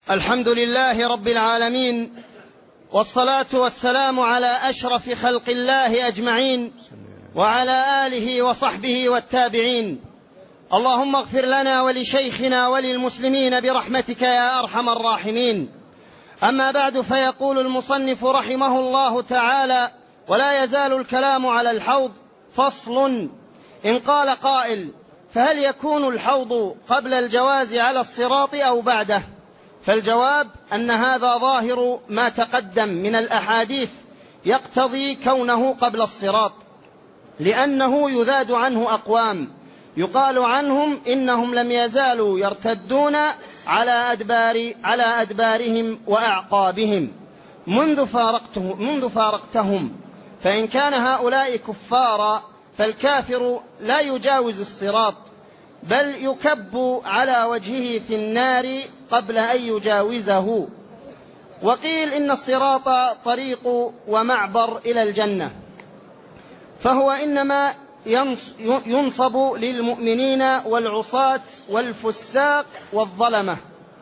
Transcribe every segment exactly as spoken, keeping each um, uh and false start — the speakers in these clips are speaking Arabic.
الحمد لله رب العالمين، والصلاة والسلام على أشرف خلق الله أجمعين، وعلى آله وصحبه والتابعين. اللهم اغفر لنا ولشيخنا وللمسلمين برحمتك يا أرحم الراحمين. أما بعد، فيقول المصنف رحمه الله تعالى: ولا يزال الكلام على الحوض. فصل. إن قال قائل: فهل يكون الحوض قبل الجواز على الصراط أو بعده؟ فالجواب أن هذا ظاهر ما تقدم من الأحاديث يقتضي كونه قبل الصراط، لأنه يذاد عنه أقوام يقال عنهم إنهم لم يزالوا يرتدون على أدبار على أدبارهم وأعقابهم منذ فارقته منذ فارقتهم. فإن كان هؤلاء كفارا فالكافر لا يجاوز الصراط، بل يكب على وجهه في النار قبل أن يجاوزه. وقيل إن الصراط طريق ومعبر إلى الجنة، فهو إنما ينصب للمؤمنين والعصاة والفساق والظلمة،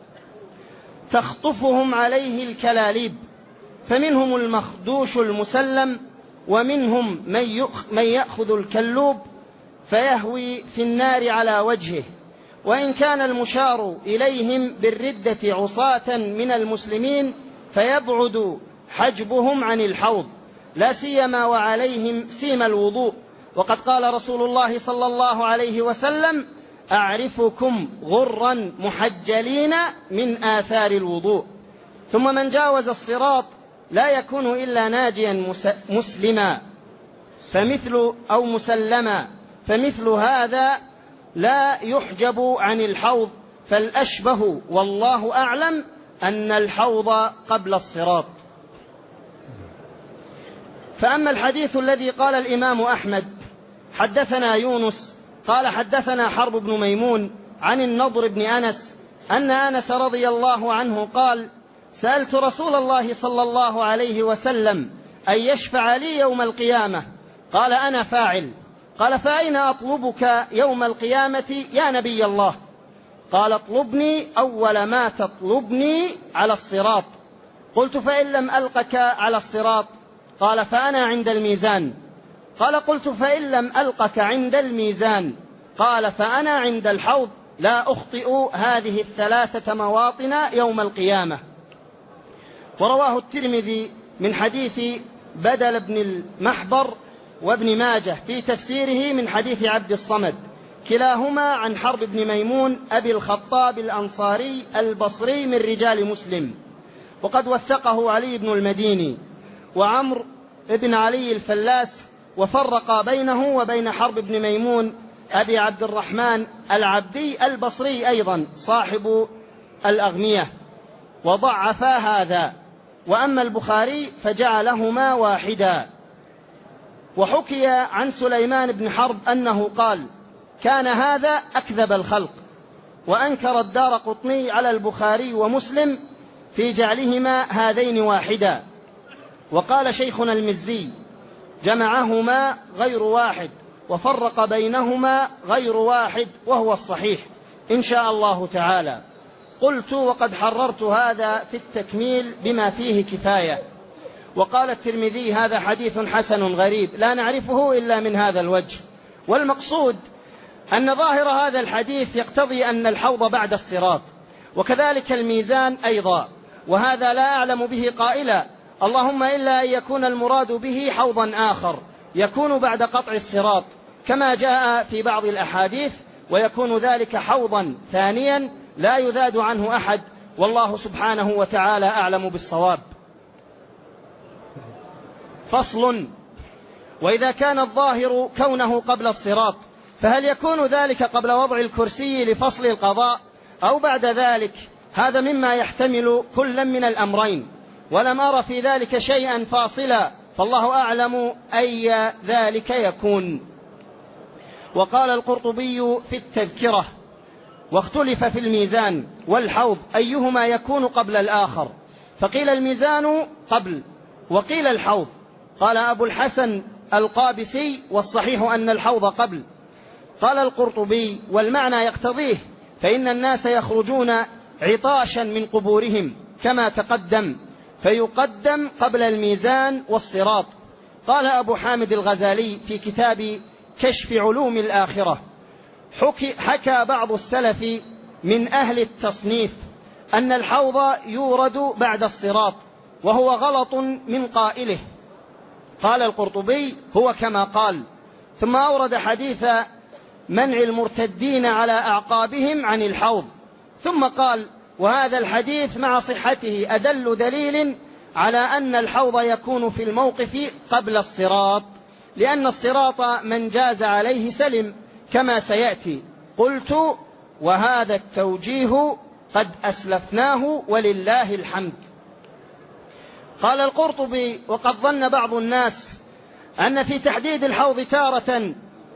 تخطفهم عليه الكلاليب، فمنهم المخدوش المسلم، ومنهم من يأخذ الكلوب فيهوي في النار على وجهه. وإن كان المشار إليهم بالردة عصاة من المسلمين فيبعد حجبهم عن الحوض، لا سيما وعليهم سيم الوضوء. وقد قال رسول الله صلى الله عليه وسلم: أعرفكم غرا محجلين من آثار الوضوء. ثم من جاوز الصراط لا يكون إلا ناجيا مسلما فمثل أو مسلما، فمثل هذا لا يحجب عن الحوض. فالأشبه والله أعلم أن الحوض قبل الصراط. فأما الحديث الذي قال الإمام أحمد: حدثنا يونس قال حدثنا حرب بن ميمون عن النضر بن أنس أن أنس رضي الله عنه قال: سألت رسول الله صلى الله عليه وسلم أن يشفع لي يوم القيامة، قال: أنا فاعل. قال: فأين أطلبك يوم القيامة يا نبي الله؟ قال: اطلبني أول ما تطلبني على الصراط. قلت: فإن لم ألقك على الصراط؟ قال: فأنا عند الميزان. قال: قلت: فإن لم ألقك عند الميزان؟ قال: فأنا عند الحوض، لا أخطئ هذه الثلاثة مواطن يوم القيامة. ورواه الترمذي من حديث بدل بن المحبر وابن ماجه في تفسيره من حديث عبد الصمد، كلاهما عن حرب بن ميمون أبي الخطاب الأنصاري البصري من رجال مسلم. وقد وثقه علي بن المديني وعمر بن علي الفلاس، وفرق بينه وبين حرب بن ميمون أبي عبد الرحمن العبدي البصري أيضا صاحب الأغنية، وضعفا هذا. وأما البخاري فجعلهما واحدا. وحكي عن سليمان بن حرب أنه قال: كان هذا أكذب الخلق. وأنكر الدارقطني على البخاري ومسلم في جعلهما هذين واحدا. وقال شيخنا المزي: جمعهما غير واحد وفرق بينهما غير واحد، وهو الصحيح إن شاء الله تعالى. قلت: وقد حررت هذا في التكميل بما فيه كفاية. وقال الترمذي: هذا حديث حسن غريب لا نعرفه إلا من هذا الوجه. والمقصود أن ظاهر هذا الحديث يقتضي أن الحوض بعد الصراط، وكذلك الميزان أيضا، وهذا لا أعلم به قائلا، اللهم إلا أن يكون المراد به حوضا آخر يكون بعد قطع الصراط كما جاء في بعض الأحاديث، ويكون ذلك حوضا ثانيا لا يذاد عنه أحد، والله سبحانه وتعالى أعلم بالصواب. فصل. وإذا كان الظاهر كونه قبل الصراط، فهل يكون ذلك قبل وضع الكرسي لفصل القضاء أو بعد ذلك؟ هذا مما يحتمل كلا من الأمرين، ولم أرى في ذلك شيئا فاصلا، فالله أعلم أي ذلك يكون. وقال القرطبي في التذكرة: واختلف في الميزان والحوض أيهما يكون قبل الآخر، فقيل الميزان قبل وقيل الحوض. قال أبو الحسن القابسي: والصحيح أن الحوض قبل. قال القرطبي: والمعنى يقتضيه، فإن الناس يخرجون عطاشا من قبورهم كما تقدم، فيقدم قبل الميزان والصراط. قال أبو حامد الغزالي في كتاب كشف علوم الآخرة: حكى بعض السلف من أهل التصنيف أن الحوض يورد بعد الصراط، وهو غلط من قائله. قال القرطبي: هو كما قال. ثم أورد حديث منع المرتدين على أعقابهم عن الحوض، ثم قال: وهذا الحديث مع صحته أدل دليل على أن الحوض يكون في الموقف قبل الصراط، لأن الصراط من جاز عليه سلم كما سيأتي. قلت: وهذا التوجيه قد أسلفناه ولله الحمد. قال القرطبي: وقد ظن بعض الناس أن في تحديد الحوض تارة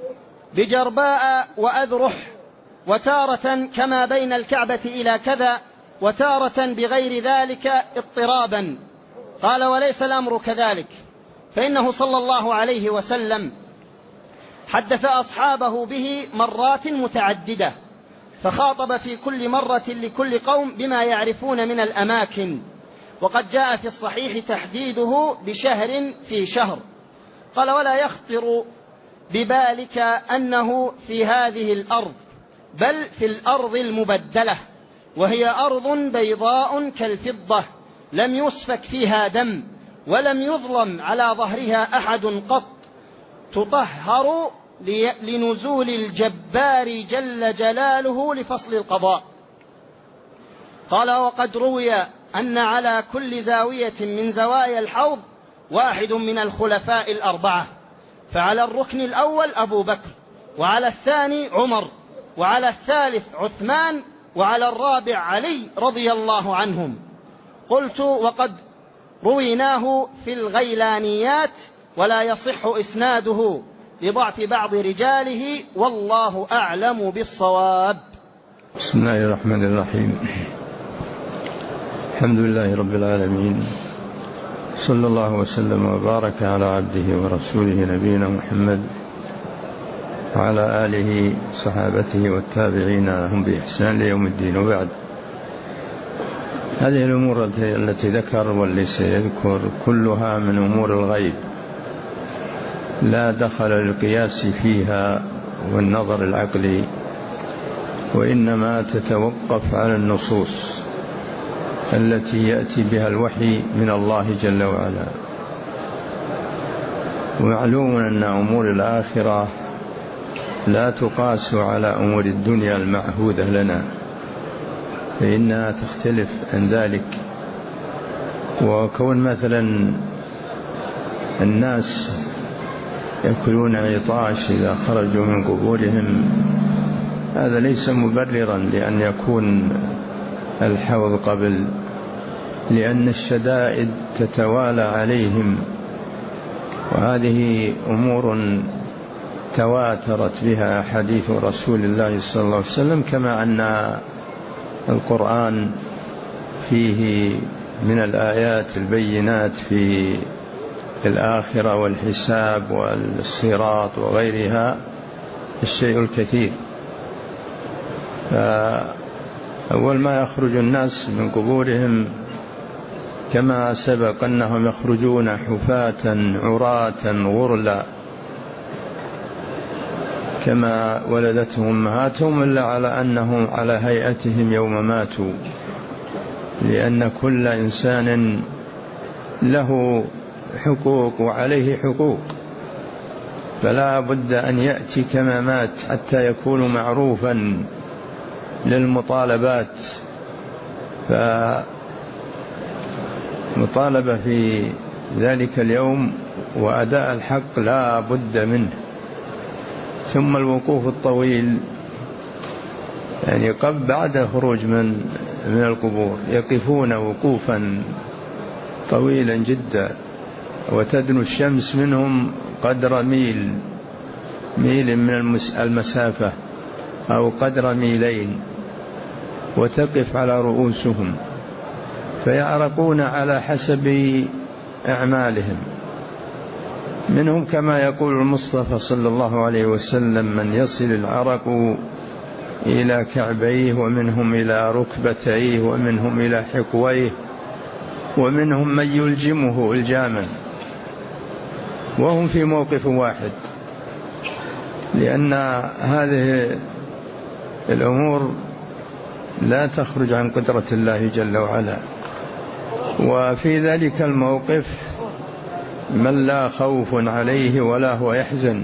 بجرباء وأذرح، وتارة كما بين الكعبة إلى كذا، وتارة بغير ذلك اضطرابا. قال: وليس الأمر كذلك، فإنه صلى الله عليه وسلم حدث أصحابه به مرات متعددة، فخاطب في كل مرة لكل قوم بما يعرفون من الأماكن. وقد جاء في الصحيح تحديده بشهر في شهر. قال: ولا يخطر ببالك أنه في هذه الأرض، بل في الأرض المبدلة، وهي أرض بيضاء كالفضة لم يسفك فيها دم، ولم يظلم على ظهرها أحد قط، تطهر لنزول الجبار جل جلاله لفصل القضاء. قال: وقد روي أن على كل زاوية من زوايا الحوض واحد من الخلفاء الأربعة، فعلى الركن الأول أبو بكر، وعلى الثاني عمر، وعلى الثالث عثمان، وعلى الرابع علي رضي الله عنهم. قلت: وقد رويناه في الغيلانيات ولا يصح إسناده لضعف بعض رجاله، والله أعلم بالصواب. بسم الله الرحمن الرحيم. الحمد لله رب العالمين، صلى الله وسلم وبارك على عبده ورسوله نبينا محمد وعلى آله صحابته والتابعين لهم بإحسان ليوم الدين. وبعد، هذه الأمور التي ذكر واللي سيذكر كلها من أمور الغيب، لا دخل للقياس فيها والنظر العقلي، وإنما تتوقف على النصوص التي يأتي بها الوحي من الله جل وعلا. ومعلوم أن أمور الآخرة لا تقاس على أمور الدنيا المعهودة لنا، فإنها تختلف عن ذلك. وكون مثلا الناس يأكلون عطاش إذا خرجوا من قبورهم، هذا ليس مبررا لأن يكون الحوض قبل، لأن الشدائد تتوالى عليهم، وهذه أمور تواترت بها حديث رسول الله صلى الله عليه وسلم، كما أن القرآن فيه من الآيات البينات في الآخرة والحساب والصراط وغيرها الشيء الكثير. فأول ما يخرج الناس من قبورهم كما سبق أنهم يخرجون حفاة عراة غرلا كما ولدتهم أمهاتهم، إلا على أنهم على هيئتهم يوم ماتوا، لأن كل إنسان له حقوق وعليه حقوق، فلا بد أن يأتي كما مات حتى يكون معروفا للمطالبات. فمطالبة في ذلك اليوم وأداء الحق لا بد منه. ثم الوقوف الطويل، يعني قبل بعد خروج من من القبور يقفون وقوفا طويلا جدا، وتدنو الشمس منهم قدر ميل ميل من المسافة أو قدر ميلين، وتقف على رؤوسهم، فيعرقون على حسب أعمالهم. منهم كما يقول المصطفى صلى الله عليه وسلم: من يصل العرق إلى كعبيه، ومنهم إلى ركبتيه، ومنهم إلى حقويه، ومنهم من يلجمه الجاما، وهم في موقف واحد، لأن هذه الأمور لا تخرج عن قدرة الله جل وعلا. وفي ذلك الموقف من لا خوف عليه ولا هو يحزن،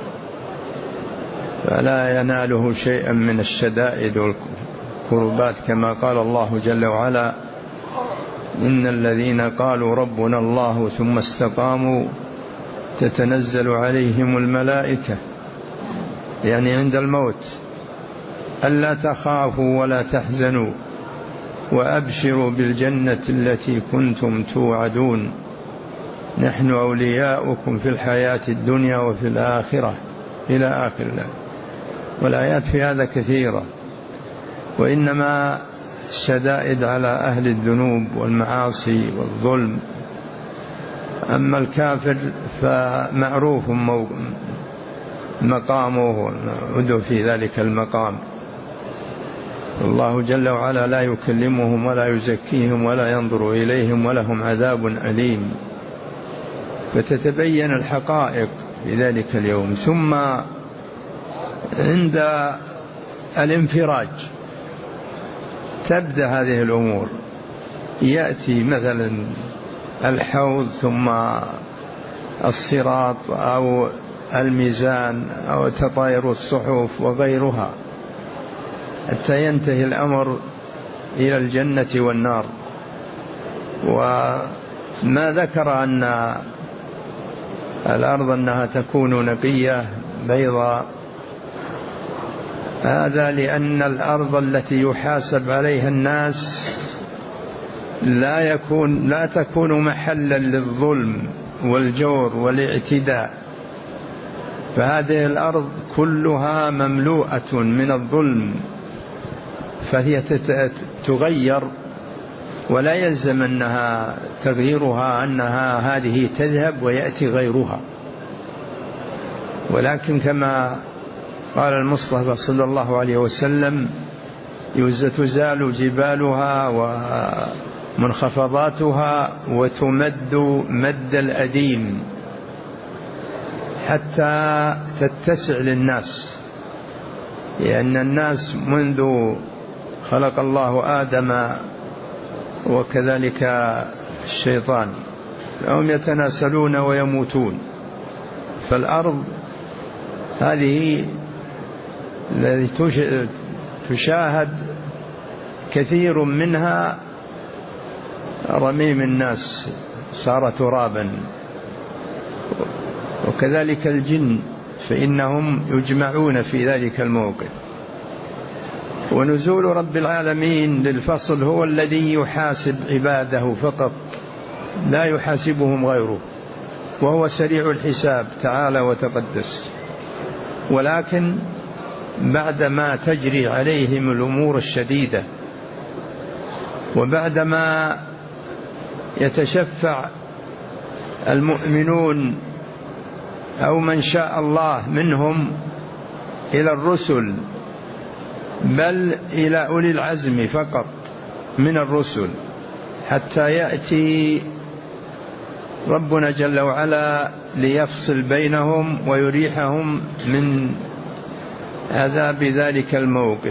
فلا يناله شيئا من الشدائد والكربات، كما قال الله جل وعلا: إن الذين قالوا ربنا الله ثم استقاموا تتنزل عليهم الملائكة، يعني عند الموت، ألا تخافوا ولا تحزنوا وأبشروا بالجنة التي كنتم توعدون، نحن أولياؤكم في الحياة الدنيا وفي الآخرة، إلى آخر الله. والآيات في هذا كثيرة، وإنما الشدائد على أهل الذنوب والمعاصي والظلم. أما الكافر فمعروف مقامه ودعو في ذلك المقام، الله جل وعلا لا يكلمهم ولا يزكيهم ولا ينظر إليهم ولهم عذاب أليم. فتتبين الحقائق في ذلك اليوم. ثم عند الانفراج تبدأ هذه الأمور، يأتي مثلا الحوض، ثم الصراط، أو الميزان، أو تطاير الصحف وغيرها، حتى ينتهي الأمر إلى الجنة والنار. وما ذكر أن الأرض أنها تكون نقية بيضاء، هذا لأن الأرض التي يحاسب عليها الناس لا يكون لا تكون محلا للظلم والجور والاعتداء، فهذه الأرض كلها مملوءة من الظلم، فهي تغير، ولا يلزم أنها تغييرها أنها هذه تذهب ويأتي غيرها. ولكن كما قال المصطفى صلى الله عليه وسلم: تزال جبالها ومنخفضاتها وتمد مد الأديم حتى تتسع للناس، لأن الناس منذ خلق الله آدم وكذلك الشيطان هم يتناسلون ويموتون. فالأرض هذه التي تشاهد كثير منها رميم الناس صار ترابا، وكذلك الجن فإنهم يجمعون في ذلك الموقف. ونزول رب العالمين للفصل هو الذي يحاسب عباده فقط، لا يحاسبهم غيره، وهو سريع الحساب تعالى وتقدس. ولكن بعدما تجري عليهم الأمور الشديدة، وبعدما يتشفع المؤمنون أو من شاء الله منهم إلى الرسل، بل إلى أولي العزم فقط من الرسل، حتى يأتي ربنا جل وعلا ليفصل بينهم ويريحهم من عذاب ذلك الموقف.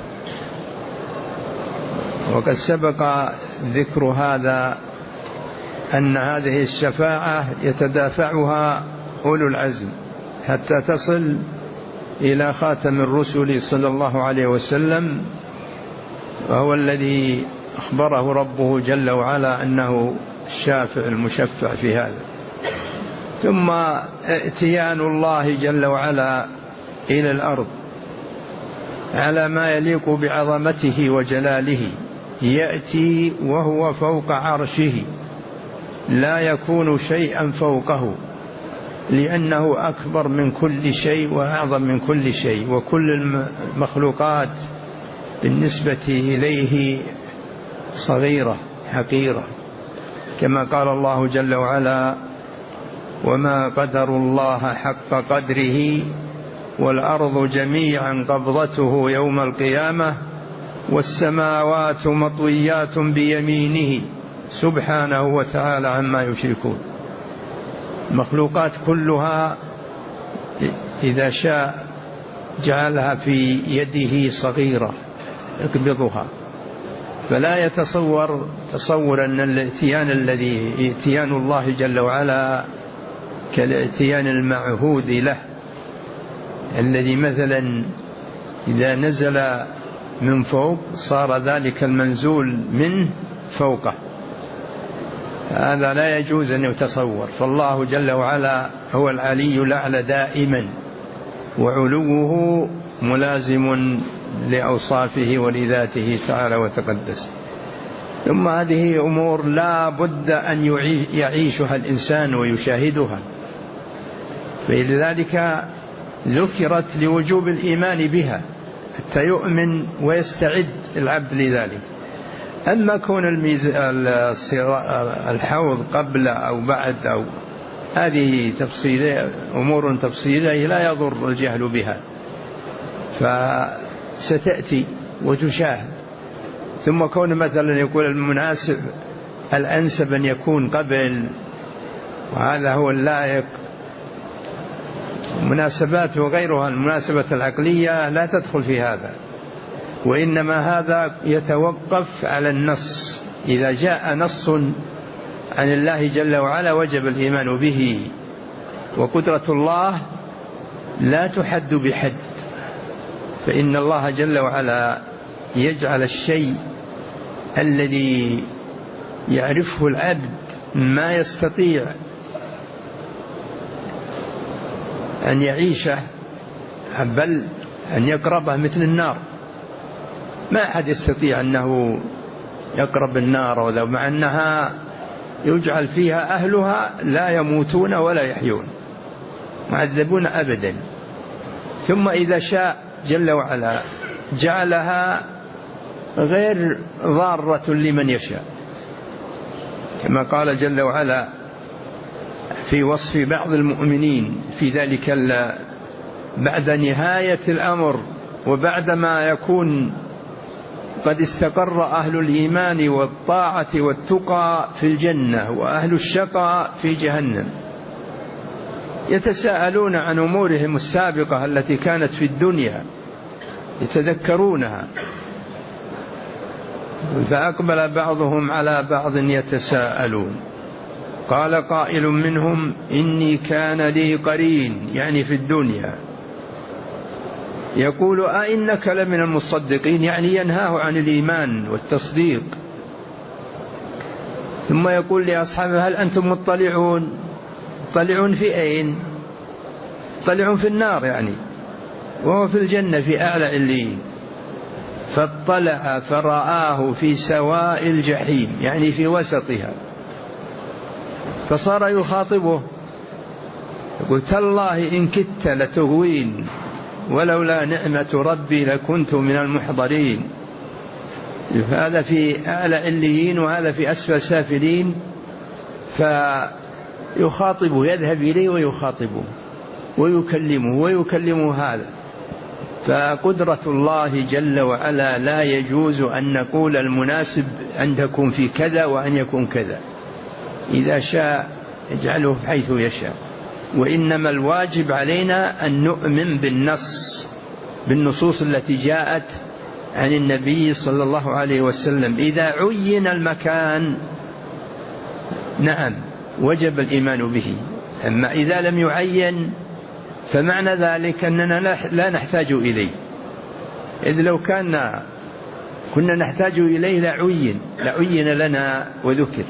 وقد سبق ذكر هذا، أن هذه الشفاعة يتدافعها أولو العزم حتى تصل إلى خاتم الرسل صلى الله عليه وسلم، وهو الذي أخبره ربه جل وعلا أنه الشافع المشفع في هذا. ثم ائتيان الله جل وعلا إلى الأرض على ما يليق بعظمته وجلاله، يأتي وهو فوق عرشه، لا يكون شيئا فوقه، لأنه أكبر من كل شيء وأعظم من كل شيء، وكل المخلوقات بالنسبة إليه صغيرة حقيرة، كما قال الله جل وعلا: وما قدر الله حق قدره والأرض جميعا قبضته يوم القيامة والسماوات مطويات بيمينه سبحانه وتعالى عما يشركون. المخلوقات كلها إذا شاء جعلها في يده صغيرة يقبضها، فلا يتصور تصور أن الاتيان الذي اتيان الله جل وعلا كالاتيان المعهود له، الذي مثلا إذا نزل من فوق صار ذلك المنزول منه فوقه، هذا لا يجوز أن يتصور. فالله جل وعلا هو العلي الأعلى دائما، وعلوه ملازم لأوصافه ولذاته تعالى وتقدس. ثم هذه أمور لا بد أن يعيشها الإنسان ويشاهدها، فلذلك ذكرت لوجوب الإيمان بها حتى يؤمن ويستعد العبد لذلك. أما كون الحوض قبل أو بعد أو هذه تفصيلية أمور تفصيلية لا يضر الجهل بها، فستأتي وتشاهد. ثم كون مثلا يقول المناسب الأنسب أن يكون قبل، وهذا هو اللائق، مناسبات وغيرها المناسبة العقلية لا تدخل في هذا، وإنما هذا يتوقف على النص. إذا جاء نص عن الله جل وعلا وجب الإيمان به. وقدرة الله لا تحد بحد، فإن الله جل وعلا يجعل الشيء الذي يعرفه العبد ما يستطيع أن يعيشه، بل أن يقربه مثل النار. ما أحد يستطيع أنه يقرب النار، ولو مع أنها يجعل فيها أهلها لا يموتون ولا يحيون، معذبون أبدا. ثم إذا شاء جل وعلا جعلها غير ضارة لمن يشاء، كما قال جل وعلا في وصف بعض المؤمنين في ذلك بعد نهاية الأمر، وبعدما يكون قد استقر أهل الإيمان والطاعة والتقى في الجنة وأهل الشقاء في جهنم، يتساءلون عن أمورهم السابقة التي كانت في الدنيا يتذكرونها، فأقبل بعضهم على بعض يتساءلون. قال قائل منهم إني كان لي قرين، يعني في الدنيا، يقول أئنك لمن المصدقين، يعني ينهاه عن الإيمان والتصديق. ثم يقول لأصحابه هل أنتم مطلعون؟ مطلعون في أين؟ مطلعون في النار يعني، وهو في الجنة في أعلى عليين. فاطلع فرآه في سواء الجحيم، يعني في وسطها، فصار يخاطبه يقول تالله إن كدت لتغوين ولولا نعمة ربي لكنت من المحضرين. هذا في أعلى عليين وهذا في أسفل سافلين، فيخاطبه، يذهب إليه ويخاطبه ويكلمه ويكلمه هذا. فقدرة الله جل وعلا لا يجوز أن نقول المناسب أن تكون في كذا وأن يكون كذا، إذا شاء يجعله حيث يشاء. وإنما الواجب علينا أن نؤمن بالنص، بالنصوص التي جاءت عن النبي صلى الله عليه وسلم. إذا عين المكان نعم وجب الإيمان به، أما إذا لم يعين فمعنى ذلك أننا لا نحتاج إليه، إذ لو كان كنا نحتاج إليه لعين لعين لنا وذكر.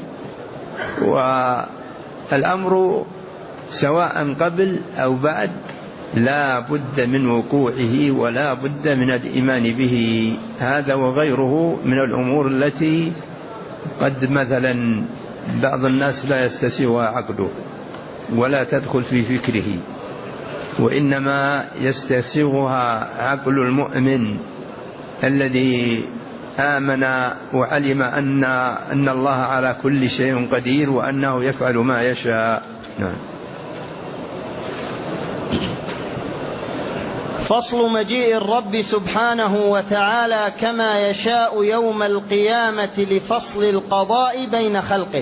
والأمر سواء قبل أو بعد لا بد من وقوعه ولا بد من الإيمان به. هذا وغيره من الأمور التي قد مثلا بعض الناس لا يستسيغها عقله ولا تدخل في فكره، وإنما يستسيغها عقل المؤمن الذي آمن وعلم أن أن الله على كل شيء قدير وأنه يفعل ما يشاء. نعم. فصل مجيء الرب سبحانه وتعالى كما يشاء يوم القيامة لفصل القضاء بين خلقه.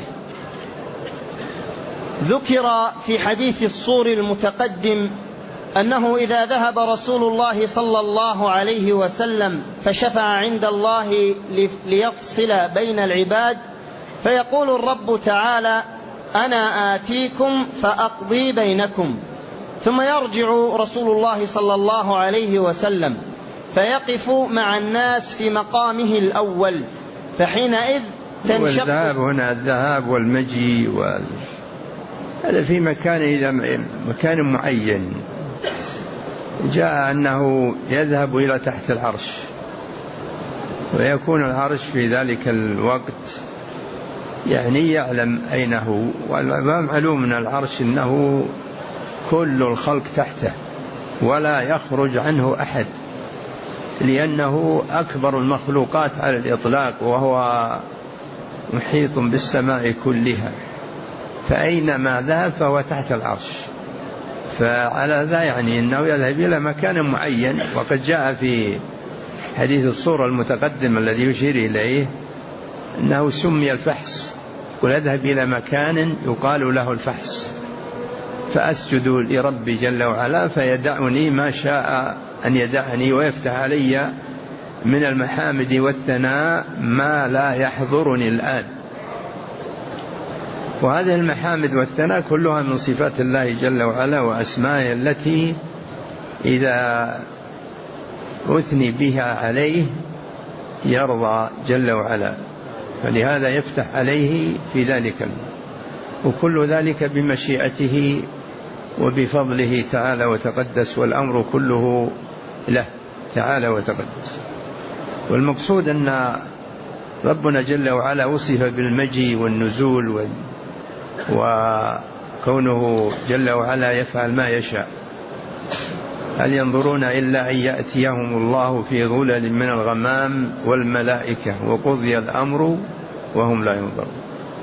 ذكر في حديث الصور المتقدم أنه إذا ذهب رسول الله صلى الله عليه وسلم فشفع عند الله ليفصل بين العباد، فيقول الرب تعالى: أنا آتيكم فأقضي بينكم. ثم يرجع رسول الله صلى الله عليه وسلم فيقف مع الناس في مقامه الأول، فحينئذ تنشق. والذهاب هنا الذهاب والمجيء وال... هذا في مكان إلى مكان معين. جاء أنه يذهب إلى تحت العرش، ويكون العرش في ذلك الوقت يعني يعلم أين هو، ومعلوم من العرش أنه كل الخلق تحته ولا يخرج عنه أحد، لأنه أكبر المخلوقات على الإطلاق، وهو محيط بالسماء كلها، فأينما ذهب فهو تحت العرش. فعلى ذا يعني أنه يذهب إلى مكان معين. وقد جاء في حديث الصورة المتقدم الذي يشير إليه أنه سمي الفحص، ويذهب إلى مكان يقال له الفحص، فأسجد لربي جل وعلا فيدعني ما شاء أن يدعني، ويفتح علي من المحامد والثناء ما لا يحضرني الآن. وهذه المحامد والثناء كلها من صفات الله جل وعلا وأسمائه التي إذا أثني بها عليه يرضى جل وعلا، فلهذا يفتح عليه في ذلك، وكل ذلك بمشيئته وبفضله تعالى وتقدس، والأمر كله له تعالى وتقدس. والمقصود أن ربنا جل وعلا وصف بالمجيء والنزول، وكونه جل وعلا يفعل ما يشاء. هل ينظرون إلا أن يأتيهم الله في ظلل من الغمام والملائكة وقضي الأمر وهم لا ينظرون.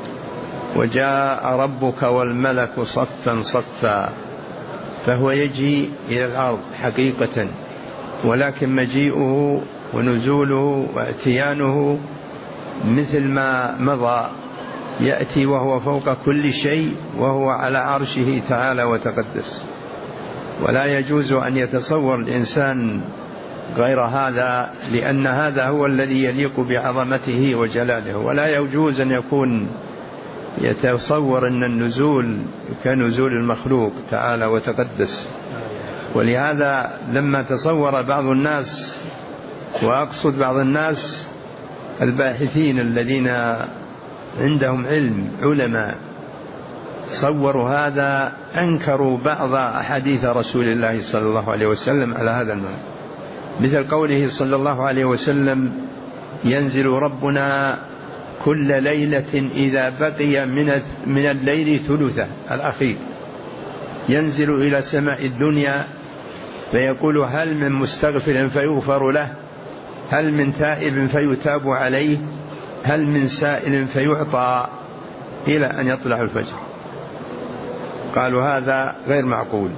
وجاء ربك والملك صفا صفا، فهو يجي إلى الأرض حقيقة، ولكن مجيئه ونزوله واتيانه مثل ما مضى، يأتي وهو فوق كل شيء، وهو على عرشه تعالى وتقدس. ولا يجوز أن يتصور الإنسان غير هذا، لأن هذا هو الذي يليق بعظمته وجلاله. ولا يجوز أن يكون يتصور أن النزول كنزول المخلوق تعالى وتقدس. ولهذا لما تصور بعض الناس، وأقصد بعض الناس الباحثين الذين عندهم علم علماء، صوروا هذا، أنكروا بعض أحاديث رسول الله صلى الله عليه وسلم على هذا المعنى، مثل قوله صلى الله عليه وسلم: ينزل ربنا كل ليلة إذا بقي من الليل ثلثه الأخير، ينزل إلى سماء الدنيا فيقول: هل من مستغفر فيغفر له؟ هل من تائب فيتاب عليه؟ هل من سائل فيعطى؟ إلى أن يطلع الفجر. قالوا هذا غير معقول.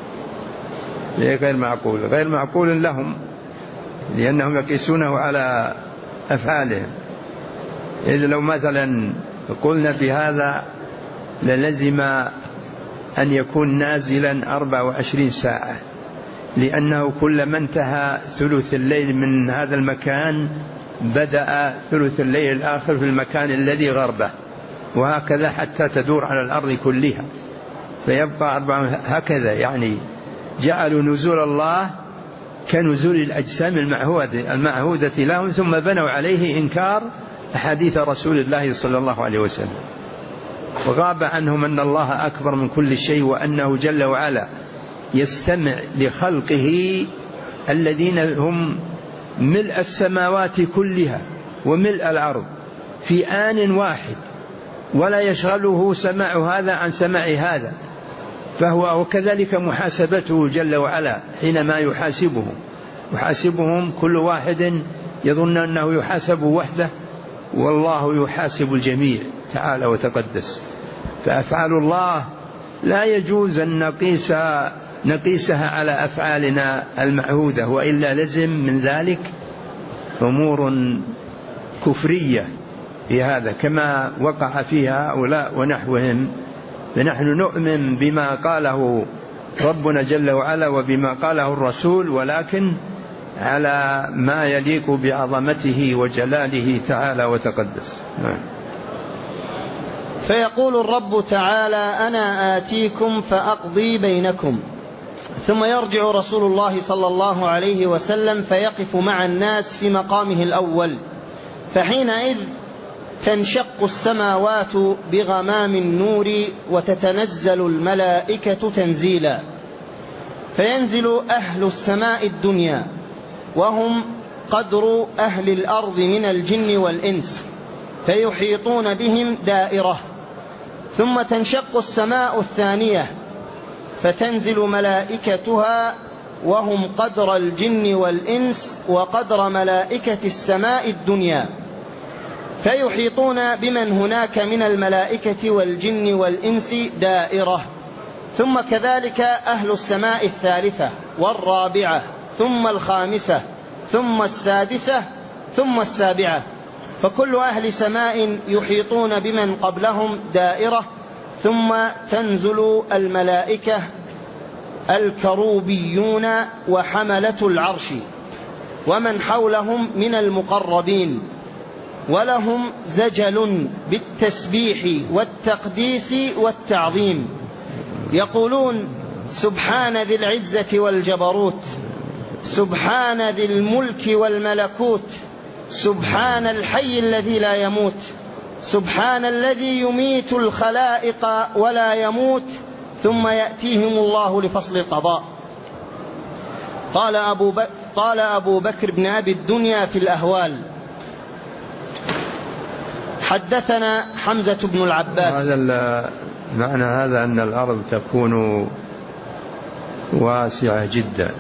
غير معقول غير معقول لهم، لأنهم يقيسونه على أفعالهم. إذا لو مثلا قلنا بهذا للزم أن يكون نازلا أربع وعشرين ساعة، لأنه كلما انتهى ثلث الليل من هذا المكان بدأ ثلث الليل الآخر في المكان الذي غربه، وهكذا حتى تدور على الأرض كلها فيبقى أربع. هكذا يعني جعلوا نزول الله كنزول الأجسام المعهودة لهم، ثم بنوا عليه إنكار أحاديث رسول الله صلى الله عليه وسلم. وغاب عنهم أن الله أكبر من كل شيء، وأنه جل وعلا يستمع لخلقه الذين هم ملء السماوات كلها وملء الأرض في آن واحد، ولا يشغله سماع هذا عن سماع هذا. فهو وكذلك محاسبته جل وعلا حينما يحاسبهم يحاسبهم كل واحد يظن أنه يحاسب وحده، والله يحاسب الجميع تعالى وتقدس. فأفعال الله لا يجوز أن نقيس نقيسها على أفعالنا المعهودة، وإلا لزم من ذلك أمور كفرية في هذا كما وقع فيها هؤلاء ونحوهم. فنحن نؤمن بما قاله ربنا جل وعلا وبما قاله الرسول، ولكن على ما يليق بعظمته وجلاله تعالى وتقدس. فيقول الرب تعالى: أنا آتيكم فأقضي بينكم. ثم يرجع رسول الله صلى الله عليه وسلم فيقف مع الناس في مقامه الأول، فحينئذ تنشق السماوات بغمام النور وتتنزل الملائكة تنزيلا، فينزل أهل السماء الدنيا وهم قدر أهل الأرض من الجن والإنس، فيحيطون بهم دائرة. ثم تنشق السماء الثانية فتنزل ملائكتها وهم قدر الجن والإنس وقدر ملائكة السماء الدنيا، فيحيطون بمن هناك من الملائكة والجن والإنس دائرة. ثم كذلك أهل السماء الثالثة والرابعة ثم الخامسة ثم السادسة ثم السابعة، فكل أهل سماء يحيطون بمن قبلهم دائرة. ثم تنزل الملائكة الكروبيون وحملة العرش ومن حولهم من المقربين، ولهم زجل بالتسبيح والتقديس والتعظيم، يقولون: سبحان ذي العزة والجبروت، سبحان ذي الملك والملكوت، سبحان الحي الذي لا يموت، سبحان الذي يميت الخلائق ولا يموت، ثم يأتيهم الله لفصل القضاء. قال أبو, بك قال أبو بكر بن أبي الدنيا في الأهوال: حدثنا حمزة بن العباس. هذا معنى هذا أن الأرض تكون واسعة جدا،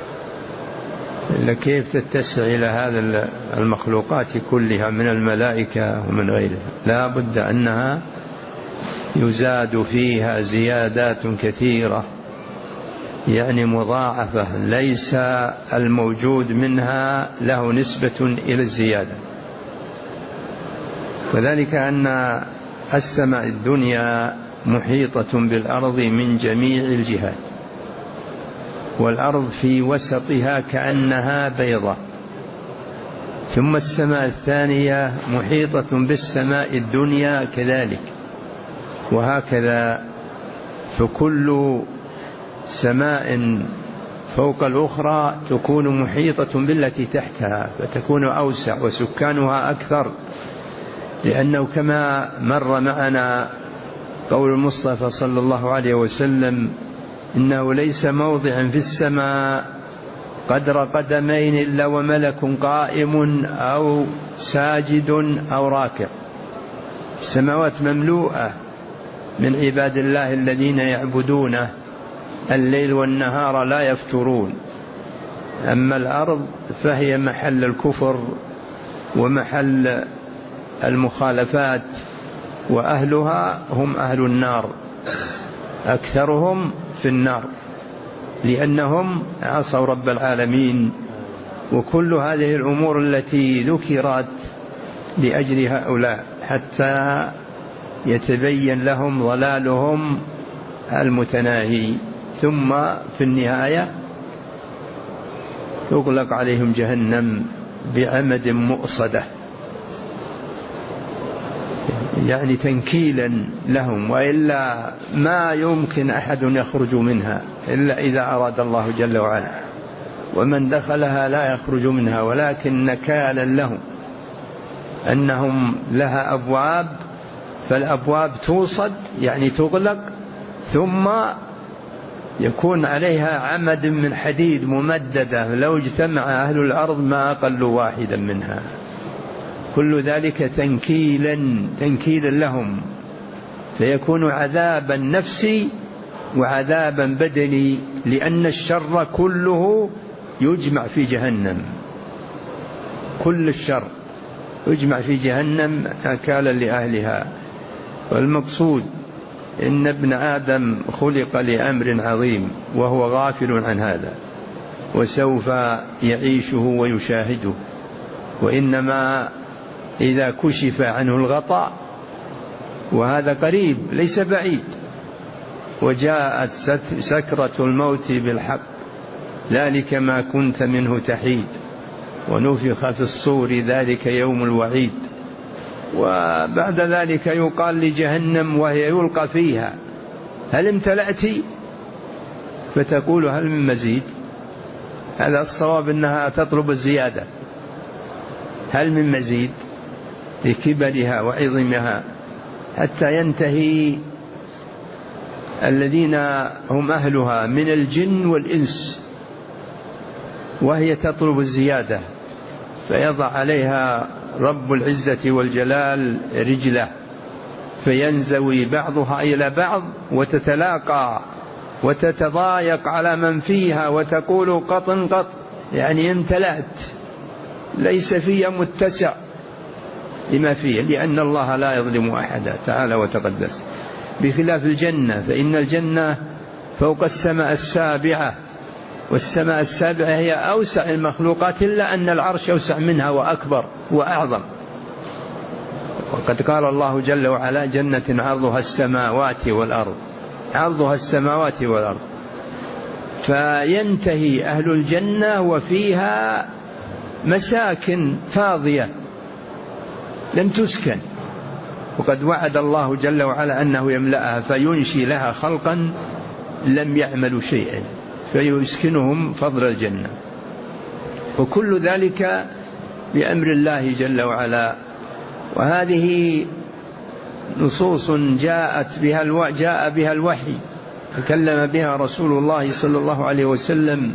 كيف تتسع إلى هذا المخلوقات كلها من الملائكة ومن غيرها؟ لا بد أنها يزاد فيها زيادات كثيرة، يعني مضاعفة، ليس الموجود منها له نسبة إلى الزيادة. وذلك أن السماء الدنيا محيطة بالأرض من جميع الجهات، والأرض في وسطها كأنها بيضة، ثم السماء الثانية محيطة بالسماء الدنيا كذلك، وهكذا. فكل سماء فوق الأخرى تكون محيطة بالتي تحتها، فتكون أوسع وسكانها أكثر، لأنه كما مر معنا قول المصطفى صلى الله عليه وسلم: إنه ليس موضع في السماء قدر قدمين إلا وملك قائم أو ساجد أو راكع. السماوات مملوءة من عباد الله الذين يعبدونه الليل والنهار لا يفترون. أما الأرض فهي محل الكفر ومحل المخالفات، وأهلها هم أهل النار، أكثرهم في النار، لأنهم عصوا رب العالمين. وكل هذه الأمور التي ذكرت لأجل هؤلاء حتى يتبين لهم ضلالهم المتناهي. ثم في النهاية يغلق عليهم جهنم بعمد مؤصدة، يعني تنكيلا لهم، وإلا ما يمكن أحد يخرج منها إلا إذا أراد الله جل وعلا، ومن دخلها لا يخرج منها، ولكن نكالا لهم أنهم لها أبواب، فالأبواب توصد يعني تغلق، ثم يكون عليها عمد من حديد ممددة، لو اجتمع أهل الأرض ما أقلوا واحدا منها. كل ذلك تنكيلا تنكيلا لهم، فيكون عذابا نفسي وعذابا بدني، لأن الشر كله يجمع في جهنم، كل الشر يجمع في جهنم أكالا لأهلها. والمقصود إن ابن آدم خلق لأمر عظيم وهو غافل عن هذا، وسوف يعيشه ويشاهده، وإنما إذا كشف عنه الغطاء، وهذا قريب ليس بعيد، وجاءت سكرة الموت بالحق، ذلك ما كنت منه تحيد، ونفخ في الصور، ذلك يوم الوعيد. وبعد ذلك يقال لجهنم وهي يلقى فيها: هل امتلأت؟ فتقول: هل من مزيد؟ هذا الصواب، أنها تطلب الزيادة. هل من مزيد؟ لكبرها وعظمها، حتى ينتهي الذين هم أهلها من الجن والإنس وهي تطلب الزيادة، فيضع عليها رب العزة والجلال رجله، فينزوي بعضها إلى بعض، وتتلاقى وتتضايق على من فيها، وتقول: قط قط، يعني امتلأت، ليس فيها متسع لما فيه، لأن الله لا يظلم أحدا تعالى وتقدس، بخلاف الجنة، فإن الجنة فوق السماء السابعة، والسماء السابعة هي أوسع المخلوقات، إلا أن العرش أوسع منها وأكبر وأعظم. وقد قال الله جل وعلا: جنة عرضها السماوات والأرض، عرضها السماوات والأرض. فينتهي أهل الجنة وفيها مساكن فاضية لم تسكن، وقد وعد الله جل وعلا أنه يملأها، فينشي لها خلقا لم يعملوا شيئا فيسكنهم فضل الجنة، وكل ذلك بأمر الله جل وعلا. وهذه نصوص جاءت بها الو... جاء بها الوحي، تكلم بها رسول الله صلى الله عليه وسلم،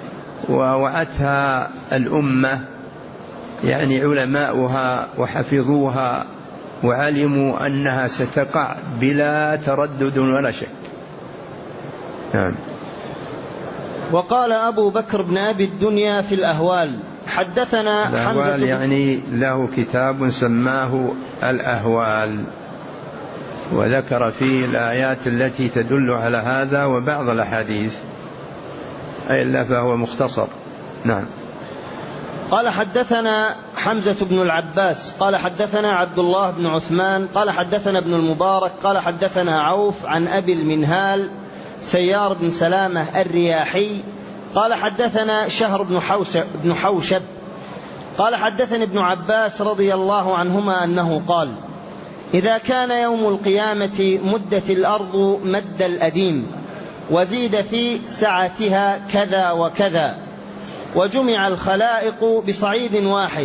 ووعتها الأمة، يعني علماؤها، وحفظوها وعلموا أنها ستقع بلا تردد ولا شك. نعم. وقال أبو بكر بن أبي الدنيا في الأهوال: حدثنا الأهوال حمزة، يعني له كتاب سماه الأهوال، وذكر فيه الآيات التي تدل على هذا وبعض الأحاديث، أي إلا فهو مختصر. نعم. قال: حدثنا حمزة بن العباس قال حدثنا عبد الله بن عثمان قال حدثنا ابن المبارك قال حدثنا عوف عن أبي المنهال سيار بن سلامة الرياحي قال حدثنا شهر بن حوشب, بن حوشب قال حدثني ابن عباس رضي الله عنهما أنه قال: إذا كان يوم القيامة مدت الأرض مد الأديم، وزيد في سعتها كذا وكذا، وجمع الخلائق بصعيد واحد،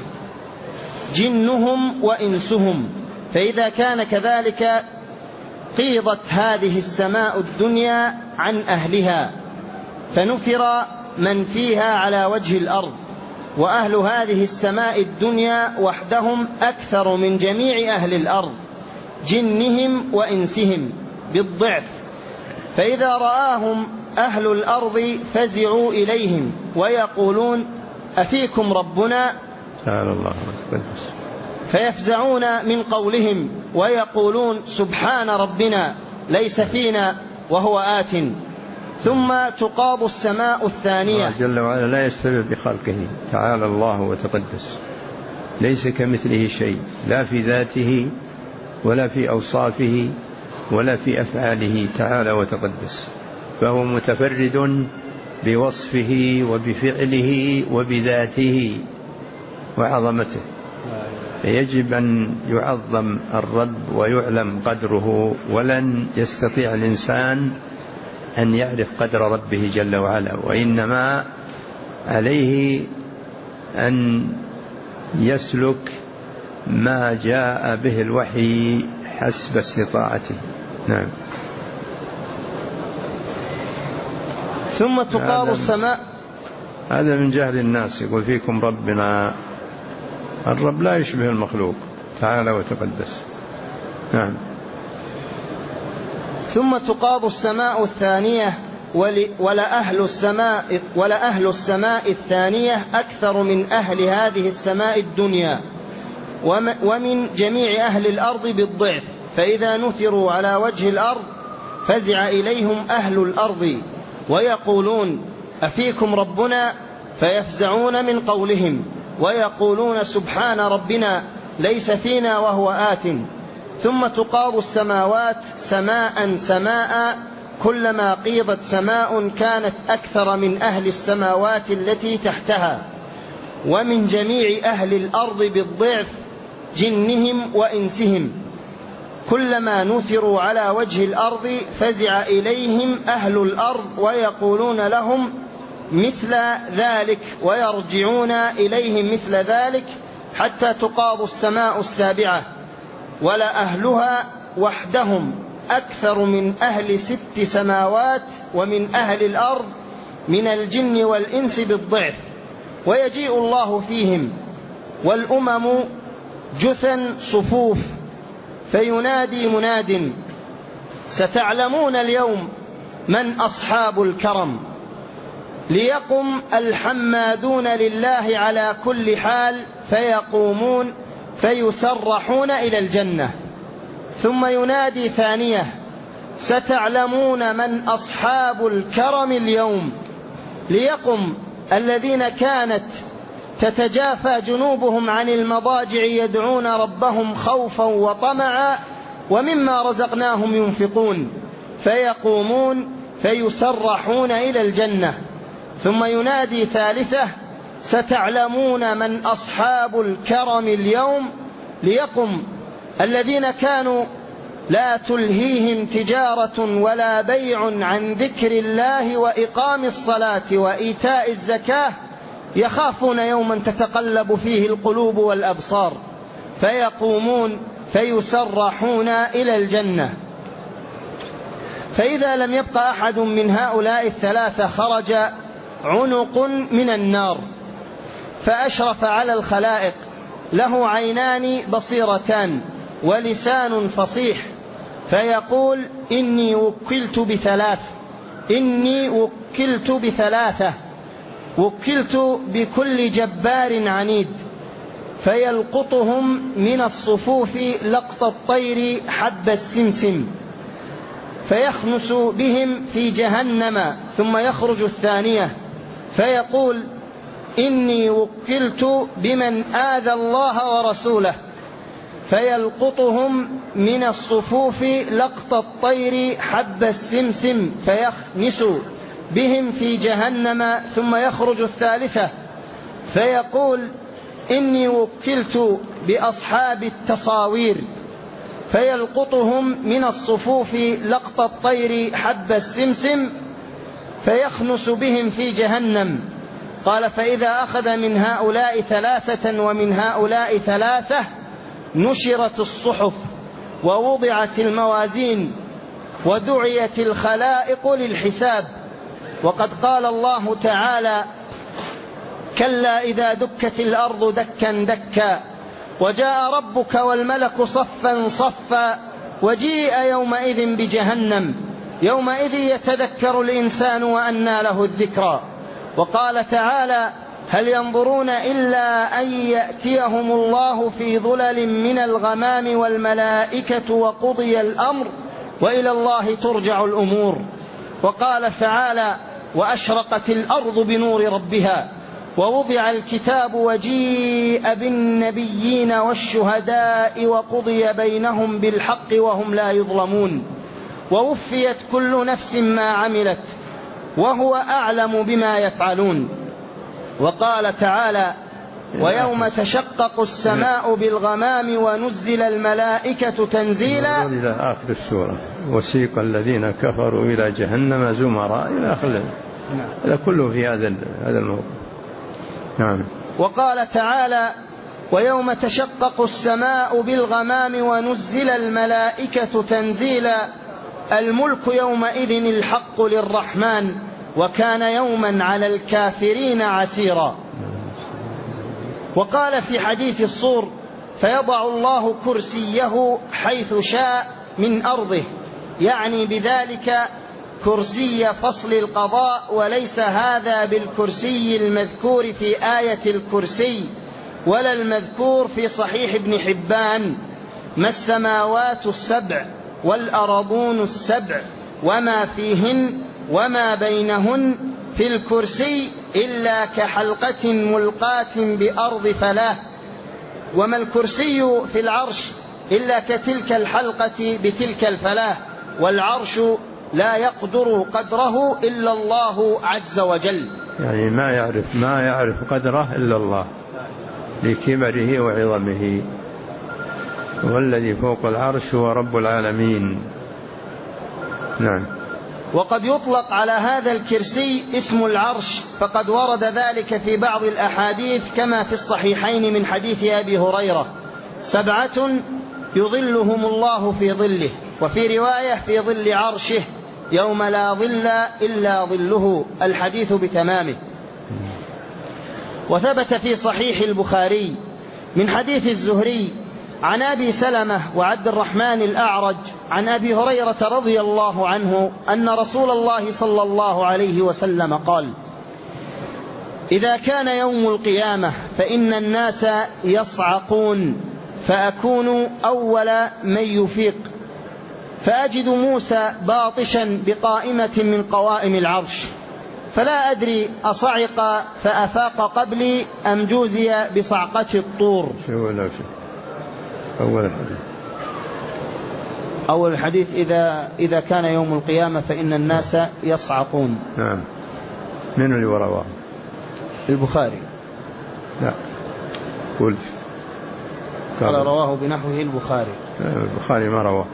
جنهم وإنسهم، فإذا كان كذلك قيضت هذه السماء الدنيا عن أهلها، فنفر من فيها على وجه الأرض، وأهل هذه السماء الدنيا وحدهم أكثر من جميع أهل الأرض، جنهم وإنسهم بالضعف، فإذا رآهم أهل الأرض فزعوا إليهم ويقولون: أفيكم ربنا؟ تعالى الله. فيفزعون من قولهم ويقولون: سبحان ربنا، ليس فينا وهو آت. ثم تقاض السماء الثانية. الله جل وعلا لا يستبع بخلقه، تعالى الله وتقدس، ليس كمثله شيء، لا في ذاته ولا في أوصافه ولا في أفعاله تعالى وتقدس، فهو متفرد بوصفه وبفعله وبذاته وعظمته، فيجب أن يعظم الرب ويعلم قدره، ولن يستطيع الإنسان أن يعرف قدر ربه جل وعلا، وإنما عليه أن يسلك ما جاء به الوحي حسب استطاعته. نعم. ثم تقاض السماء. هذا من جهل الناس، يقول: فيكم ربنا. الرب لا يشبه المخلوق تعالى وتقدس. نعم. ثم تقاض السماء الثانية، ولا أهل السماء ولا أهل السماء الثانية أكثر من أهل هذه السماء الدنيا، ومن جميع أهل الأرض بالضعف، فإذا نثروا على وجه الأرض فزع إليهم أهل الأرض ويقولون أفيكم ربنا؟ فيفزعون من قولهم ويقولون سبحان ربنا ليس فينا وهو آت. ثم تقاض السماوات سماء سماء، كلما قيضت سماء كانت أكثر من أهل السماوات التي تحتها، ومن جميع أهل الأرض بالضعف جنهم وإنسهم. كلما نثروا على وجه الأرض فزع إليهم أهل الأرض ويقولون لهم مثل ذلك ويرجعون إليهم مثل ذلك، حتى تقاض السماء السابعة، ولا أهلها وحدهم أكثر من أهل ست سماوات ومن أهل الأرض من الجن والإنس بالضعف. ويجيء الله فيهم والأمم جثا صفوف، فينادي مناد ستعلمون اليوم من أصحاب الكرم، ليقم الحمادون لله على كل حال، فيقومون فيسرحون إلى الجنة. ثم ينادي ثانية ستعلمون من أصحاب الكرم اليوم، ليقم الذين كانت تتجافى جنوبهم عن المضاجع يدعون ربهم خوفا وطمعا ومما رزقناهم ينفقون، فيقومون فيسرحون إلى الجنة. ثم ينادي ثالثة ستعلمون من أصحاب الكرم اليوم، ليقم الذين كانوا لا تلهيهم تجارة ولا بيع عن ذكر الله وإقام الصلاة وإيتاء الزكاة، يخافون يوما تتقلب فيه القلوب والأبصار، فيقومون فيسرحون إلى الجنة. فإذا لم يبق أحد من هؤلاء الثلاثة خرج عنق من النار، فأشرف على الخلائق، له عينان بصيرتان ولسان فصيح، فيقول إني وكلت بثلاث إني وكلت بثلاثة وكلت بكل جبار عنيد، فيلقطهم من الصفوف لقط الطير حب السمسم، فيخنس بهم في جهنم. ثم يخرج الثانية فيقول إني وكلت بمن آذى الله ورسوله، فيلقطهم من الصفوف لقط الطير حب السمسم، فيخنس بهم في جهنم. ثم يخرج الثالثة فيقول إني وكلت بأصحاب التصاوير، فيلقطهم من الصفوف لقط الطير حب السمسم، فيخنس بهم في جهنم. قال فإذا أخذ من هؤلاء ثلاثة ومن هؤلاء ثلاثة نشرت الصحف ووضعت الموازين ودعيت الخلائق للحساب. وقد قال الله تعالى كلا إذا دكت الأرض دكا دكا وجاء ربك والملك صفا صفا وجيء يومئذ بجهنم يومئذ يتذكر الإنسان وأنى له الذكرى. وقال تعالى هل ينظرون إلا أن يأتيهم الله في ظلل من الغمام والملائكة وقضي الأمر وإلى الله ترجع الأمور. وقال تعالى وأشرقت الأرض بنور ربها ووضع الكتاب وجيء بالنبيين والشهداء وقضي بينهم بالحق وهم لا يظلمون ووفيت كل نفس ما عملت وهو أعلم بما يفعلون. وقال تعالى ويوم تشقق السماء بالغمام ونزل الملائكة تنزيلا إلى آخر السورة وسيق الذين كفروا إلى جهنم زمرا إلى آخر. هذا كله في هذا هذا الموضوع. نعم. وقال تعالى ويوم تشقق السماء بالغمام ونزل الملائكة تنزيلا الملك يومئذ الحق للرحمن وكان يوما على الكافرين عسيرا. وقال في حديث الصور فيضع الله كرسيه حيث شاء من أرضه، يعني بذلك كرسي فصل القضاء، وليس هذا بالكرسي المذكور في آية الكرسي ولا المذكور في صحيح ابن حبان ما السماوات السبع والأرضون السبع وما فيهن وما بينهن في الكرسي إلا كحلقة ملقاة بأرض فلاة، وما الكرسي في العرش إلا كتلك الحلقة بتلك الفلاة، والعرش لا يقدر قدره إلا الله عز وجل. يعني ما يعرف ما يعرف قدره إلا الله لكبره وعظمه، والذي فوق العرش هو رب العالمين. نعم. وقد يطلق على هذا الكرسي اسم العرش، فقد ورد ذلك في بعض الأحاديث كما في الصحيحين من حديث أبي هريرة: سبعة يظلهم الله في ظله، وفي رواية في ظل عرشه يوم لا ظل إلا ظله، الحديث بتمامه. وثبت في صحيح البخاري من حديث الزهري عن أبي سلمة وعبد الرحمن الأعرج عن أبي هريرة رضي الله عنه أن رسول الله صلى الله عليه وسلم قال: إذا كان يوم القيامة فإن الناس يصعقون، فأكون أول من يفيق، فأجد موسى باطشا بقائمة من قوائم العرش، فلا أدري أصعق فأفاق قبلي أم جوزي بصعقة الطور. أول الحديث أول الحديث إذا, إذا كان يوم القيامة فإن الناس يصعقون. نعم. من اللي ورواه؟ البخاري. لا قلت قال رواه بنحوه البخاري. البخاري ما رواه.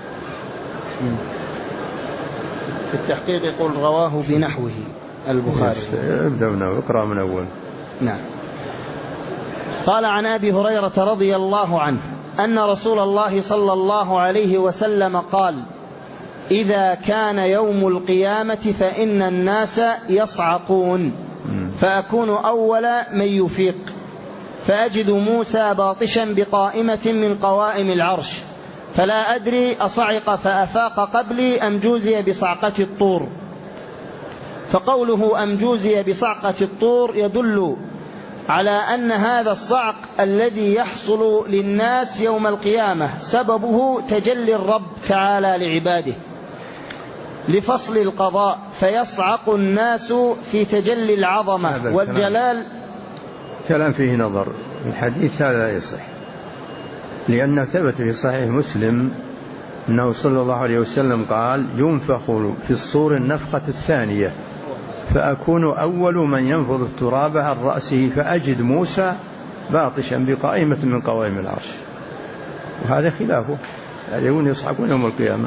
في التحقيق يقول رواه بنحوه البخاري. ابدأ من أول، اقرأ من أول. نعم. قال عن أبي هريرة رضي الله عنه أن رسول الله صلى الله عليه وسلم قال: إذا كان يوم القيامة فإن الناس يصعقون، فأكون أول من يفيق، فأجد موسى باطشا بقائمة من قوائم العرش، فلا أدري أصعق فأفاق قبلي أم جوزي بصعقة الطور. فقوله أم جوزي بصعقة الطور يدل على أن هذا الصعق الذي يحصل للناس يوم القيامة سببه تجلي الرب تعالى لعباده لفصل القضاء، فيصعق الناس في تجلي العظمة والجلال. كلام فيه نظر. الحديث هذا لا يصح، لأنه ثبت في صحيح مسلم أنه صلى الله عليه وسلم قال: ينفخ في الصور النفخة الثانية، فأكون أول من ينفض التراب عن رأسه، فأجد موسى باطشا بقائمة من قوائم العرش. وهذا خلافه، هذا يقول يصعقون يوم القيامة.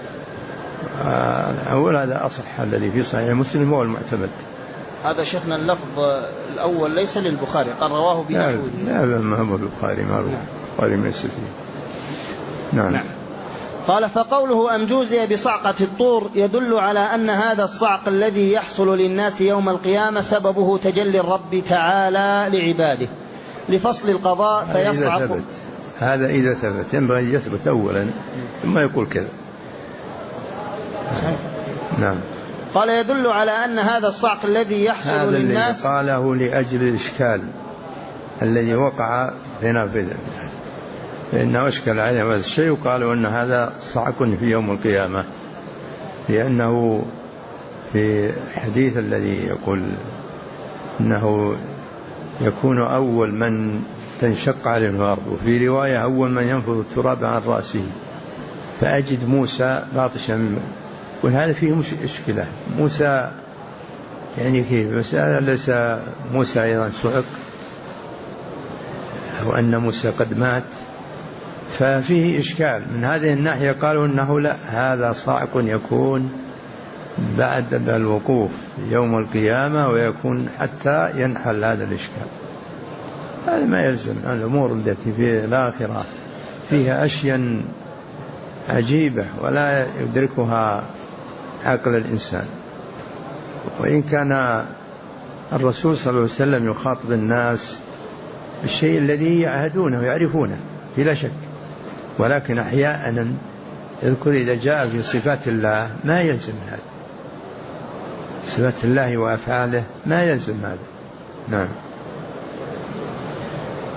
أول هذا أصح الذي في صحيح مسلم هو المعتمد. هذا شيخنا اللفظ الأول ليس للبخاري، قال رواه بنحوه. لا لا ما هو البخاري معروف، البخاري ما يصير فيه. نعم. نعم. قال: فقوله أم جوزي بصعقة الطور يدل على أن هذا الصعق الذي يحصل للناس يوم القيامة سببه تجلي الرب تعالى لعباده لفصل القضاء، فيصعق. إذا هذا إذا ثبت ينبغي أن يثبت أولا ثم يقول كذا. نعم. قال: يدل على أن هذا الصعق الذي يحصل هذا للناس قاله لأجل الإشكال الذي وقع هنا في لأنه أشكل عليهم هذا الشيء، وقالوا أن هذا صعق في يوم القيامة، لأنه في الحديث الذي يقول أنه يكون أول من تنشق عليه الأرض، وفي رواية أول من ينفض التراب عن رأسه، فأجد موسى باطشا منه. وهذا فيه مشكلة. موسى يعني كيف؟ بس ليس موسى أيضا صعق، وأن موسى قد مات، ففيه إشكال من هذه الناحية. قالوا أنه لا، هذا صاعق يكون بعد الوقوف يوم القيامة، ويكون حتى ينحل هذا الإشكال. هذا ما يلزم. الأمور التي في الآخرة فيها أشياء عجيبة ولا يدركها عقل الإنسان. وإن كان الرسول صلى الله عليه وسلم يخاطب الناس بالشيء الذي يعهدونه ويعرفونه بلا شك، ولكن أحيانا يذكر إذا جاء في صفات الله ما يلزم هذا، صفات الله وأفعاله ما يلزم هذا. نعم.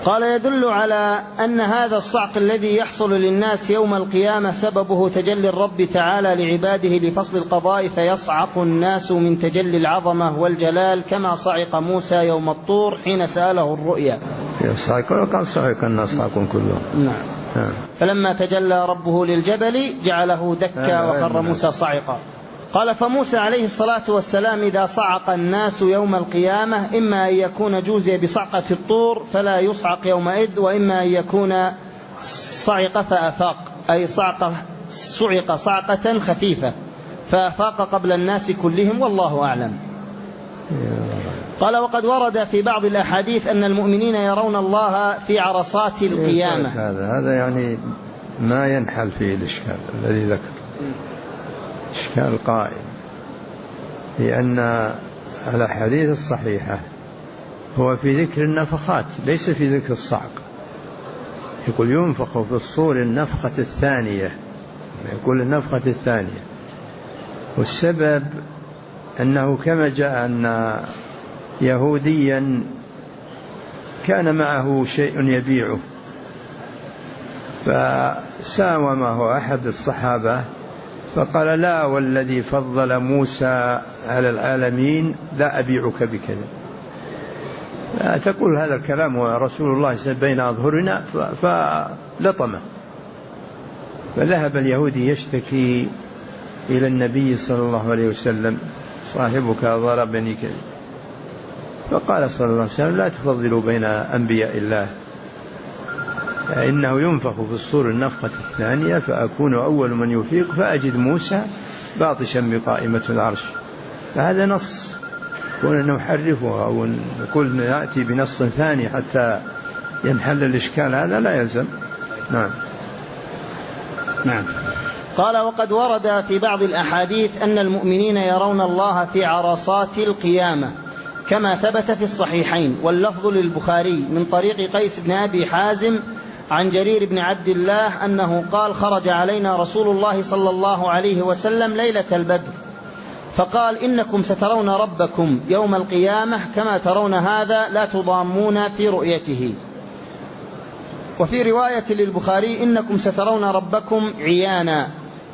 قال: يدل على أن هذا الصعق الذي يحصل للناس يوم القيامة سببه تجلي الرب تعالى لعباده لفصل القضاء، فيصعق الناس من تجلي العظمة والجلال كما صعق موسى يوم الطور حين سأله الرؤيا. يصعق وكان صعق الناس صعقون كلهم. نعم. نعم. فلما تجلى ربه للجبل جعله دكا وخر موسى صعقا. قال: فموسى عليه الصلاة والسلام إذا صعق الناس يوم القيامة إما أن يكون جوزي بصعقة الطور فلا يصعق يومئذ، وإما أن يكون صعق فأفاق، أي صعق صعق صعقة خفيفة فأفاق قبل الناس كلهم، والله أعلم. قال: وقد ورد في بعض الأحاديث أن المؤمنين يرون الله في عرصات القيامة. هذا هذا يعني ما ينحل فيه الإشكال الذي ذكر، إشكال قائم، لأن الأحاديث الصحيحة هو في ذكر النفخات ليس في ذكر الصعق. يقول ينفخ في الصور النفخة الثانية، يقول النفخة الثانية، والسبب أنه كما جاء أن يهوديا كان معه شيء يبيعه فساومه أحد الصحابة فقال: لا والذي فضل موسى على العالمين لا أبيعك بكذا. تقول هذا الكلام ورسول الله بين أظهرنا فلطمه، فذهب اليهودي يشتكي إلى النبي صلى الله عليه وسلم: صاحبك ضربني كذا. فقال صلى الله عليه وسلم: لا تفضلوا بين أنبياء الله، إنه ينفخ في الصور النفخة الثانية فأكون أول من يفيق فأجد موسى باطشا بقائمة العرش. فهذا نص، كنا نحرفه أو نقول نأتي بنص ثاني حتى ينحل الإشكال، هذا لا يلزم. نعم. نعم. قال: وقد ورد في بعض الأحاديث أن المؤمنين يرون الله في عرصات القيامة كما ثبت في الصحيحين، واللفظ للبخاري من طريق قيس بن أبي حازم عن جرير بن عبد الله أنه قال: خرج علينا رسول الله صلى الله عليه وسلم ليلة البدر فقال: إنكم سترون ربكم يوم القيامة كما ترون هذا لا تضامون في رؤيته. وفي رواية للبخاري: إنكم سترون ربكم عيانا.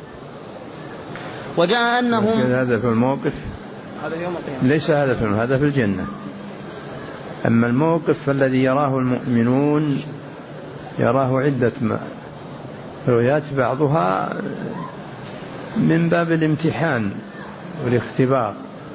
وجاء أنهم هذا في الموقف، ليس هذا في هذا في الجنة. أما الموقف الذي يراه المؤمنون يراه عدة رؤيات، بعضها من باب الامتحان والاختبار.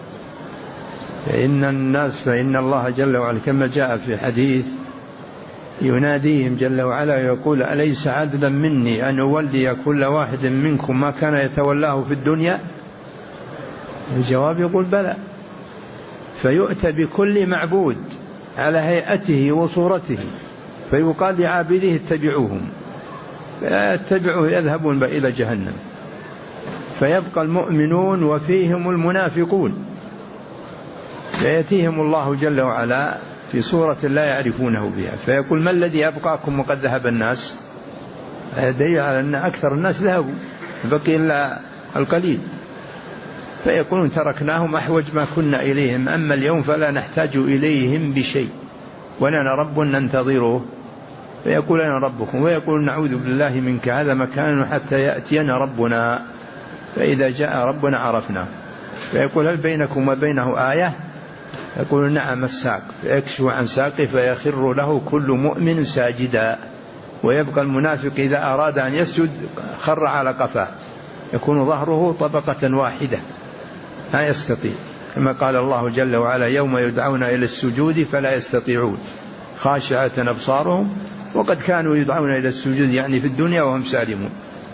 فإن الناس فإن الله جل وعلا كما جاء في حديث يناديهم جل وعلا يقول: أليس عدلا مني أن أولي كل واحد منكم ما كان يتولاه في الدنيا؟ الجواب يقول: بلى. فيؤتى بكل معبود على هيئته وصورته فيقال لعابديه اتبعوهم، فلا يتبعوه يذهبون إلى جهنم. فيبقى المؤمنون وفيهم المنافقون، فيأتيهم الله جل وعلا في صورة لا يعرفونه بها فيقول: ما الذي أبقاكم وقد ذهب الناس؟ دليل على أن أكثر الناس ذهبوا، بقي إلا القليل. فيقولون: تركناهم أحوج ما كنا إليهم، أما اليوم فلا نحتاج إليهم بشيء ولنا رب ننتظره. فيقول: أنا ربكم، ويقول: نعوذ بالله منك، هذا مكان حتى يأتينا ربنا، فإذا جاء ربنا عرفنا. فيقول: هل بينكم وبينه آية؟ يقول: نعم الساق. فيكشف عن ساقه فيخر له كل مؤمن ساجدا، ويبقى المنافق إذا أراد أن يسجد خر على قفاه، يكون ظهره طبقة واحدة لا يستطيع، كما قال الله جل وعلا: يوم يدعون إلى السجود فلا يستطيعون خاشعة أبصارهم وقد كانوا يدعون إلى السجود يعني في الدنيا وهم سالمون.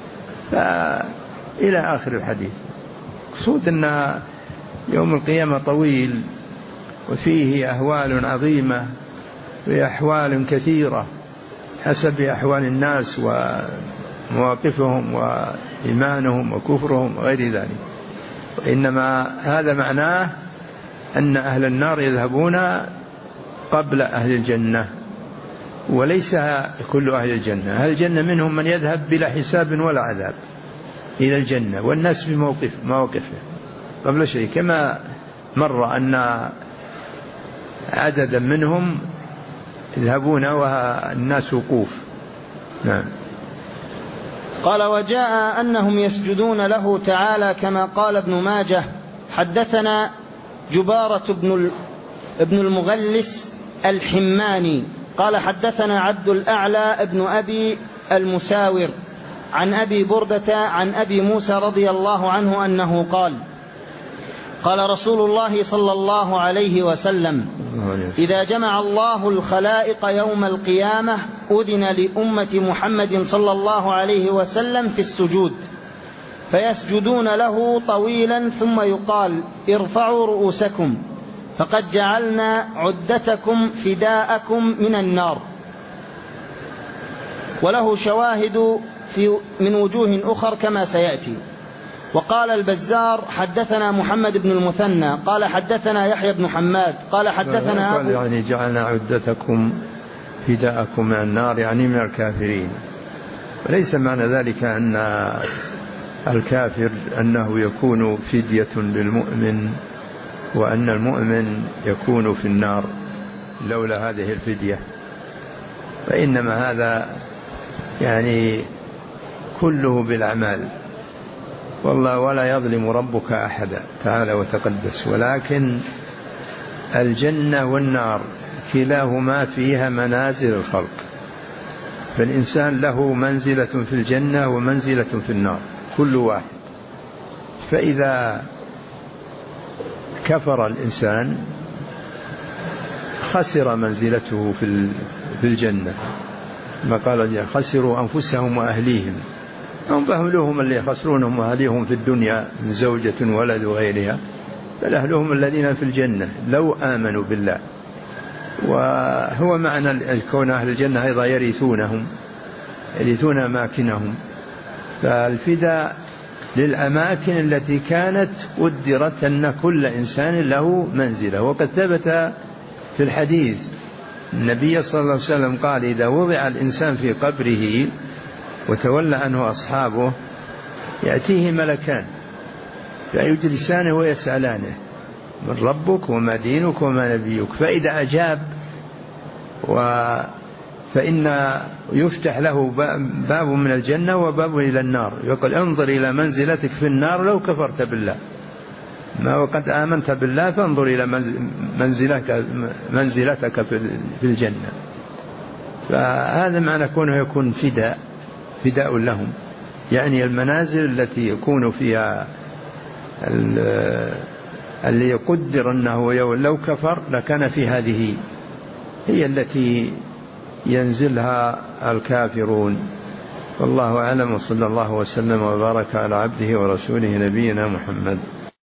إلى آخر الحديث. قصود أن يوم القيامة طويل وفيه أهوال عظيمة وأحوال كثيرة حسب أحوال الناس ومواقفهم وإيمانهم وكفرهم وغير ذلك. وإنما هذا معناه أن أهل النار يذهبون قبل أهل الجنة، وليس كل أهل الجنة. أهل الجنة منهم من يذهب بلا حساب ولا عذاب إلى الجنة، والناس بموقف مواقفه قبل شيء، كما مر أن عددا منهم يذهبون والناس وقوف. نعم. قال وجاء أنهم يسجدون له تعالى كما قال ابن ماجه. حدثنا جبارة بن ابن المغلس الحماني قال حدثنا عبد الأعلى ابن أبي المساور عن أبي بردة عن أبي موسى رضي الله عنه أنه قال قال رسول الله صلى الله عليه وسلم إذا جمع الله الخلائق يوم القيامة أذن لأمة محمد صلى الله عليه وسلم في السجود فيسجدون له طويلا ثم يقال ارفعوا رؤوسكم فقد جعلنا عدتكم فداءكم من النار. وله شواهد في من وجوه أخر كما سيأتي. وقال البزار حدثنا محمد بن المثنى قال حدثنا يحيى بن حماد قال حدثنا قال يعني جعلنا عدتكم فداءكم من النار يعني من الكافرين. وليس معنى ذلك أن الكافر أنه يكون فدية للمؤمن وأن المؤمن يكون في النار لولا هذه الفدية، فإنما هذا يعني كله بالأعمال، والله ولا يظلم ربك أحدا تعالى وتقدس. ولكن الجنة والنار كلاهما فيها منازل الخلق، فالإنسان له منزلة في الجنة ومنزلة في النار كل واحد. فإذا كفر الإنسان خسر منزلته في الجنة، ما قال خسروا أنفسهم وأهليهم، هم فأهلهم اللي يخسرونهم وأهليهم في الدنيا من زوجة ولد وغيرها، بل أهلهم الذين في الجنة لو آمنوا بالله. وهو معنى كون أهل الجنة أيضا يرثونهم يرثون أماكنهم، فالفداء للأماكن التي كانت قدرت أن كل إنسان له منزلة. وقد ثبت في الحديث النبي صلى الله عليه وسلم قال إذا وضع الإنسان في قبره وتولى عنه أصحابه يأتيه ملكان فيجلسانه ويسألانه من ربك وما دينك وما نبيك، فإذا أجاب فإن يفتح له باب من الجنة وباب إلى النار، يقول انظر إلى منزلتك في النار لو كفرت بالله، ما وقد آمنت بالله فانظر إلى منزلتك, منزلتك في الجنة. فهذا معنى كونه يكون فداء فداء لهم، يعني المنازل التي يكون فيها اللي يقدر أنه لو كفر لكان في هذه هي التي ينزلها الكافرون. والله أعلم، وصلى الله وسلم وبارك على عبده ورسوله نبينا محمد.